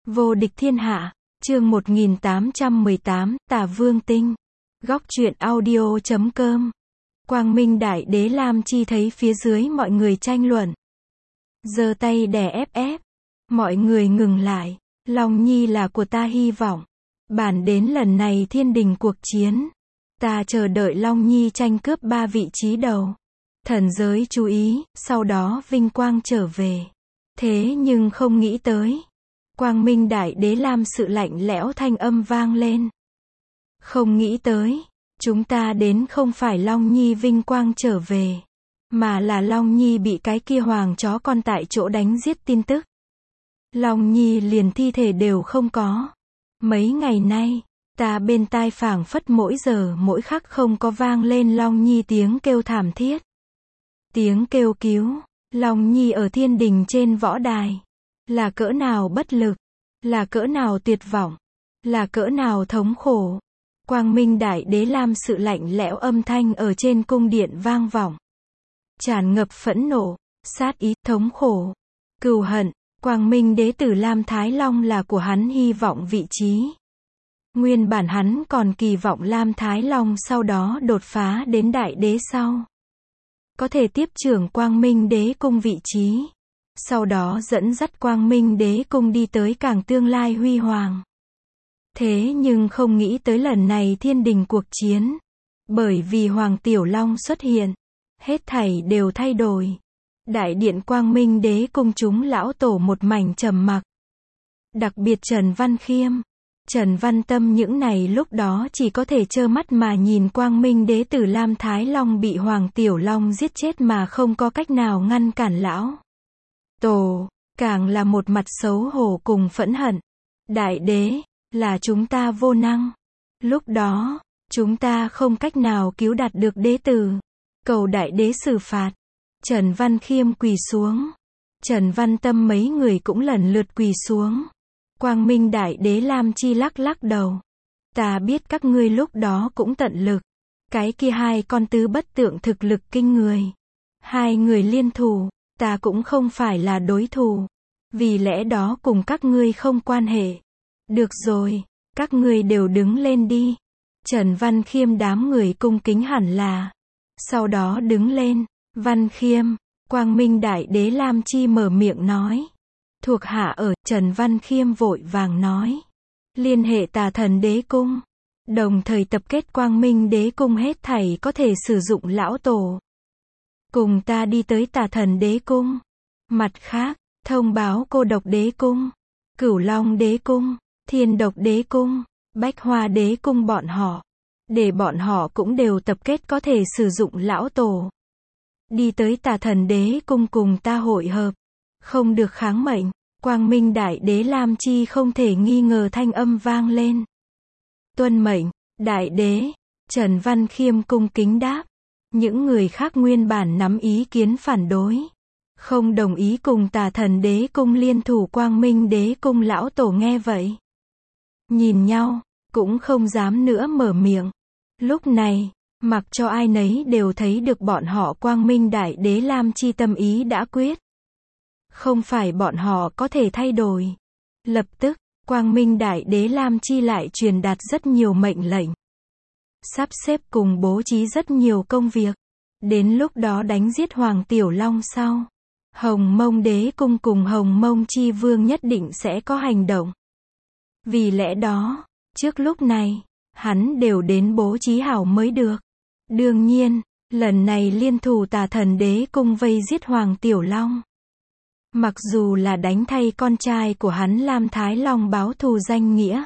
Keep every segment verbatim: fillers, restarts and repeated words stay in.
Vô địch thiên hạ, chương một nghìn tám trăm mười tám, Tả Vương Tinh. Góc truyện audio chấm com. Quang Minh Đại Đế Lam Chi thấy phía dưới mọi người tranh luận, giơ tay đè ép ép. Mọi người ngừng lại. Long Nhi là của ta hy vọng. Bản đến lần này thiên đình cuộc chiến, ta chờ đợi Long Nhi tranh cướp ba vị trí đầu. Thần giới chú ý, sau đó vinh quang trở về. Thế nhưng không nghĩ tới, Quang Minh Đại Đế Lam sự lạnh lẽo thanh âm vang lên. Không nghĩ tới, chúng ta đến không phải Long Nhi vinh quang trở về, mà là Long Nhi bị cái kia hoàng chó con tại chỗ đánh giết tin tức. Long Nhi liền thi thể đều không có. Mấy ngày nay, ta bên tai phảng phất mỗi giờ mỗi khắc không có vang lên Long Nhi tiếng kêu thảm thiết. Tiếng kêu cứu, Long Nhi ở thiên đình trên võ đài. Là cỡ nào bất lực, là cỡ nào tuyệt vọng, là cỡ nào thống khổ. Quang Minh Đại Đế Lam sự lạnh lẽo âm thanh ở trên cung điện vang vọng. Tràn ngập phẫn nộ, sát ý, thống khổ, cừu hận. Quang Minh Đế tử Lam Thái Long là của hắn hy vọng vị trí. Nguyên bản hắn còn kỳ vọng Lam Thái Long sau đó đột phá đến Đại Đế sau, có thể tiếp trưởng Quang Minh Đế cung vị trí. Sau đó dẫn dắt Quang Minh Đế cung đi tới càng tương lai huy hoàng. Thế nhưng không nghĩ tới lần này thiên đình cuộc chiến, bởi vì Hoàng Tiểu Long xuất hiện, hết thảy đều thay đổi. Đại điện Quang Minh Đế cung chúng lão tổ một mảnh trầm mặc. Đặc biệt Trần Văn Khiêm, Trần Văn Tâm những này lúc đó chỉ có thể trơ mắt mà nhìn Quang Minh Đế tử Lam Thái Long bị Hoàng Tiểu Long giết chết mà không có cách nào ngăn cản lão tổ, càng là một mặt xấu hổ cùng phẫn hận. Đại đế, là chúng ta vô năng. Lúc đó, chúng ta không cách nào cứu đạt được đế tử. Cầu đại đế xử phạt. Trần Văn Khiêm quỳ xuống. Trần Văn Tâm mấy người cũng lần lượt quỳ xuống. Quang Minh Đại Đế Lam Chi lắc lắc đầu. Ta biết các ngươi lúc đó cũng tận lực. Cái kia hai con tứ bất tượng thực lực kinh người. Hai người liên thủ, ta cũng không phải là đối thủ. Vì lẽ đó cùng các ngươi không quan hệ. Được rồi, các ngươi đều đứng lên đi. Trần Văn Khiêm đám người cung kính hẳn là. Sau đó đứng lên. Văn Khiêm, Quang Minh Đại Đế Lam Chi mở miệng nói. Thuộc hạ ở, Trần Văn Khiêm vội vàng nói. Liên hệ Tà Thần Đế Cung. Đồng thời tập kết Quang Minh Đế Cung hết thảy có thể sử dụng lão tổ. Cùng ta đi tới Tà Thần Đế Cung. Mặt khác, thông báo Cô Độc Đế Cung, Cửu Long Đế Cung, Thiên Độc Đế Cung, Bách Hoa Đế Cung bọn họ. Để bọn họ cũng đều tập kết có thể sử dụng lão tổ. Đi tới Tà Thần Đế Cung cùng ta hội hợp. Không được kháng mệnh. Quang Minh Đại Đế Lam Chi không thể nghi ngờ thanh âm vang lên. Tuân mệnh, Đại Đế. Trần Văn Khiêm cung kính đáp. Những người khác nguyên bản nắm ý kiến phản đối, không đồng ý cùng Tà Thần Đế Cung liên thủ Quang Minh Đế Cung lão tổ nghe vậy, nhìn nhau, cũng không dám nữa mở miệng. Lúc này, mặc cho ai nấy đều thấy được bọn họ Quang Minh Đại Đế Lam Chi tâm ý đã quyết. Không phải bọn họ có thể thay đổi. Lập tức, Quang Minh Đại Đế Lam Chi lại truyền đạt rất nhiều mệnh lệnh. Sắp xếp cùng bố trí rất nhiều công việc. Đến lúc đó đánh giết Hoàng Tiểu Long sau, Hồng Mông Đế Cung cùng Hồng Mông Chi Vương nhất định sẽ có hành động. Vì lẽ đó, trước lúc này, hắn đều đến bố trí hảo mới được. Đương nhiên, lần này liên thủ Tà Thần Đế Cung vây giết Hoàng Tiểu Long. Mặc dù là đánh thay con trai của hắn Lam Thái Long báo thù danh nghĩa.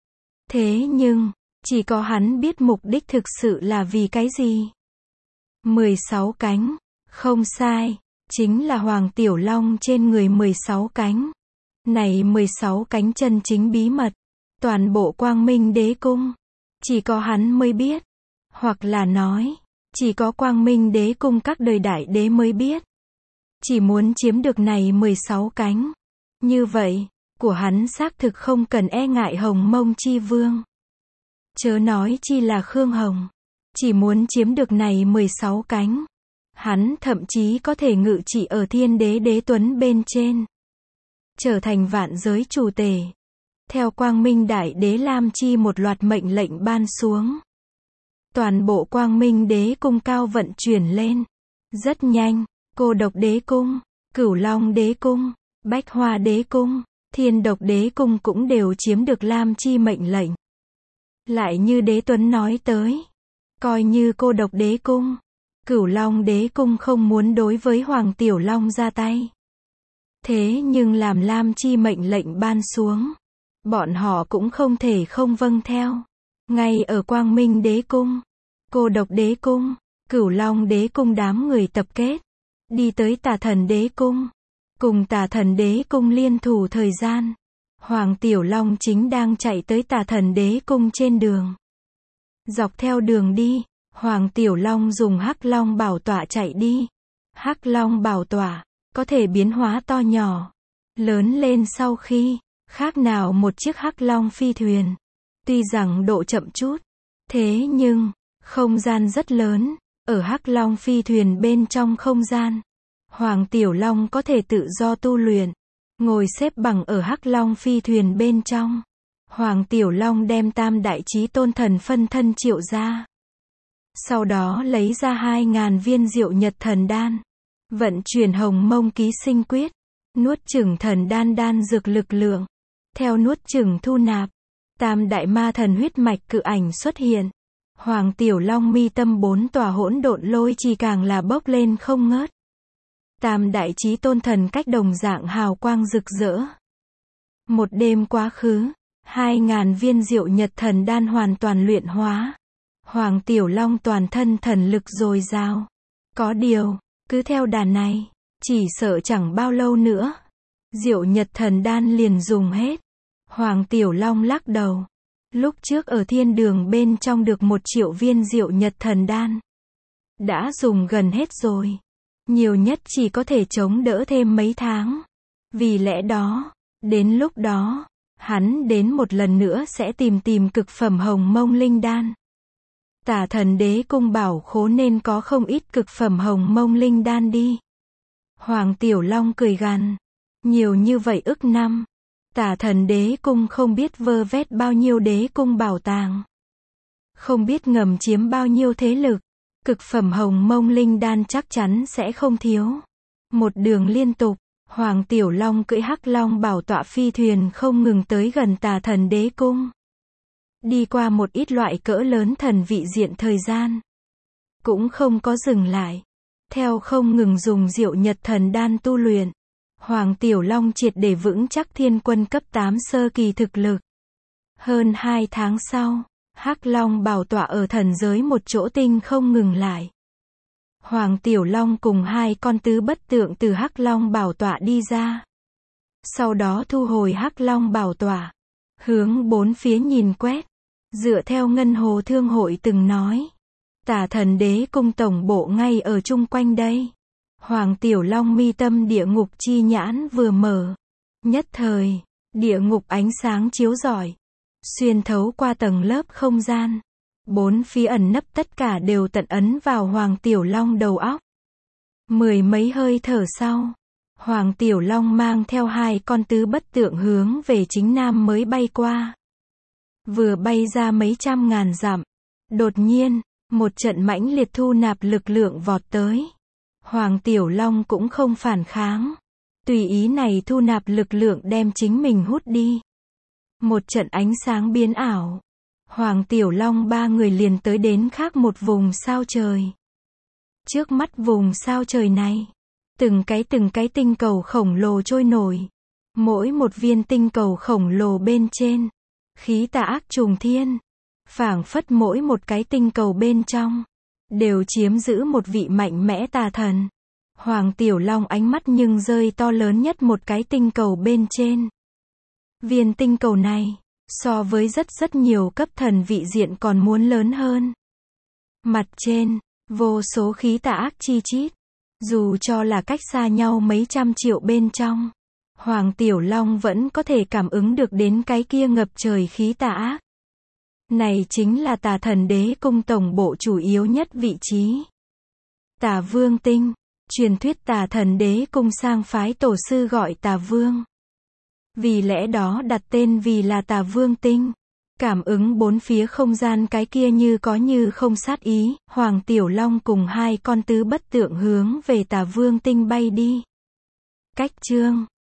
Thế nhưng, chỉ có hắn biết mục đích thực sự là vì cái gì. mười sáu cánh, không sai, chính là Hoàng Tiểu Long trên người mười sáu cánh. Này mười sáu cánh chân chính bí mật, toàn bộ Quang Minh Đế Cung, chỉ có hắn mới biết. Hoặc là nói, chỉ có Quang Minh Đế Cung các đời đại đế mới biết. Chỉ muốn chiếm được này mười sáu cánh. Như vậy, của hắn xác thực không cần e ngại Hồng Mông Chi Vương. Chớ nói chi là Khương Hồng. Chỉ muốn chiếm được này mười sáu cánh. Hắn thậm chí có thể ngự trị ở thiên đế đế tuấn bên trên. Trở thành vạn giới chủ tể. Theo Quang Minh Đại Đế Lam Chi một loạt mệnh lệnh ban xuống. Toàn bộ Quang Minh Đế Cung cao vận chuyển lên. Rất nhanh, Cô Độc Đế Cung, Cửu Long Đế Cung, Bách Hoa Đế Cung, Thiên Độc Đế Cung cũng đều chiếm được Lam Chi mệnh lệnh. Lại như Đế Tuấn nói tới, coi như Cô Độc Đế Cung, Cửu Long Đế Cung không muốn đối với Hoàng Tiểu Long ra tay. Thế nhưng làm Lam Chi mệnh lệnh ban xuống, bọn họ cũng không thể không vâng theo. Ngay ở Quang Minh Đế Cung, Cô Độc Đế Cung, Cửu Long Đế Cung đám người tập kết, đi tới Tà Thần Đế Cung. Cùng Tà Thần Đế Cung liên thủ thời gian, Hoàng Tiểu Long chính đang chạy tới Tà Thần Đế Cung trên đường. Dọc theo đường đi, Hoàng Tiểu Long dùng Hắc Long bảo tọa chạy đi. Hắc Long bảo tọa có thể biến hóa to nhỏ, lớn lên sau khi, khác nào một chiếc Hắc Long phi thuyền. Tuy rằng độ chậm chút, thế nhưng, không gian rất lớn, ở Hắc Long phi thuyền bên trong không gian. Hoàng Tiểu Long có thể tự do tu luyện, ngồi xếp bằng ở Hắc Long phi thuyền bên trong. Hoàng Tiểu Long đem Tam Đại Chí Tôn Thần phân thân triệu ra. Sau đó lấy ra hai ngàn viên Diệu Nhật Thần Đan, vận chuyển Hồng Mông Ký Sinh Quyết, nuốt chửng thần đan đan dược lực lượng. Theo nuốt chửng thu nạp, Tam Đại Ma Thần huyết mạch cự ảnh xuất hiện. Hoàng Tiểu Long mi tâm bốn tòa hỗn độn lôi trì càng là bốc lên không ngớt. Tam Đại Chí Tôn Thần cách đồng dạng hào quang rực rỡ. Một đêm quá khứ, hai ngàn viên Diệu Nhật Thần Đan hoàn toàn luyện hóa. Hoàng Tiểu Long toàn thân thần lực dồi dào. Có điều, cứ theo đà này, chỉ sợ chẳng bao lâu nữa, Diệu Nhật Thần Đan liền dùng hết. Hoàng Tiểu Long lắc đầu. Lúc trước ở thiên đường bên trong được một triệu viên Diệu Nhật Thần Đan. Đã dùng gần hết rồi. Nhiều nhất chỉ có thể chống đỡ thêm mấy tháng. Vì lẽ đó, đến lúc đó, hắn đến một lần nữa sẽ tìm tìm cực phẩm Hồng Mông Linh Đan. Tà Thần Đế Cung bảo khố nên có không ít cực phẩm Hồng Mông Linh Đan đi. Hoàng Tiểu Long cười gằn. Nhiều như vậy ức năm. Tà Thần Đế Cung không biết vơ vét bao nhiêu đế cung bảo tàng. Không biết ngầm chiếm bao nhiêu thế lực. Cực phẩm Hồng Mông Linh Đan chắc chắn sẽ không thiếu. Một đường liên tục, Hoàng Tiểu Long cưỡi Hắc Long bảo tọa phi thuyền không ngừng tới gần Tà Thần Đế Cung. Đi qua một ít loại cỡ lớn thần vị diện thời gian. Cũng không có dừng lại. Theo không ngừng dùng Diệu Nhật Thần Đan tu luyện, Hoàng Tiểu Long triệt để vững chắc thiên quân cấp tám sơ kỳ thực lực. Hơn hai tháng sau, Hắc Long bảo tọa ở thần giới một chỗ tinh không ngừng lại. Hoàng Tiểu Long cùng hai con tứ bất tượng từ Hắc Long bảo tọa đi ra. Sau đó thu hồi Hắc Long bảo tọa, hướng bốn phía nhìn quét. Dựa theo Ngân Hồ Thương hội từng nói, Tà Thần Đế Cung tổng bộ ngay ở chung quanh đây. Hoàng Tiểu Long mi tâm địa ngục chi nhãn vừa mở. Nhất thời, địa ngục ánh sáng chiếu rọi, xuyên thấu qua tầng lớp không gian. Bốn phía ẩn nấp tất cả đều tận ấn vào Hoàng Tiểu Long đầu óc. Mười mấy hơi thở sau, Hoàng Tiểu Long mang theo hai con tứ bất tượng hướng về chính nam mới bay qua. Vừa bay ra mấy trăm ngàn dặm, đột nhiên, một trận mãnh liệt thu nạp lực lượng vọt tới. Hoàng Tiểu Long cũng không phản kháng. Tùy ý này thu nạp lực lượng đem chính mình hút đi. Một trận ánh sáng biến ảo. Hoàng Tiểu Long ba người liền tới đến khác một vùng sao trời. Trước mắt vùng sao trời này, từng cái từng cái tinh cầu khổng lồ trôi nổi. Mỗi một viên tinh cầu khổng lồ bên trên, khí tà ác trùng thiên. Phảng phất mỗi một cái tinh cầu bên trong, đều chiếm giữ một vị mạnh mẽ tà thần. Hoàng Tiểu Long ánh mắt nhưng rơi to lớn nhất một cái tinh cầu bên trên. Viên tinh cầu này, so với rất rất nhiều cấp thần vị diện còn muốn lớn hơn. Mặt trên, vô số khí tà ác chi chít. Dù cho là cách xa nhau mấy trăm triệu bên trong, Hoàng Tiểu Long vẫn có thể cảm ứng được đến cái kia ngập trời khí tà ác. Này chính là Tà Thần Đế Cung tổng bộ chủ yếu nhất vị trí. Tà Vương Tinh, truyền thuyết Tà Thần Đế Cung sang phái tổ sư gọi Tà Vương. Vì lẽ đó đặt tên vì là Tà Vương Tinh. Cảm ứng bốn phía không gian cái kia như có như không sát ý, Hoàng Tiểu Long cùng hai con tứ bất tượng hướng về Tà Vương Tinh bay đi. Cách chương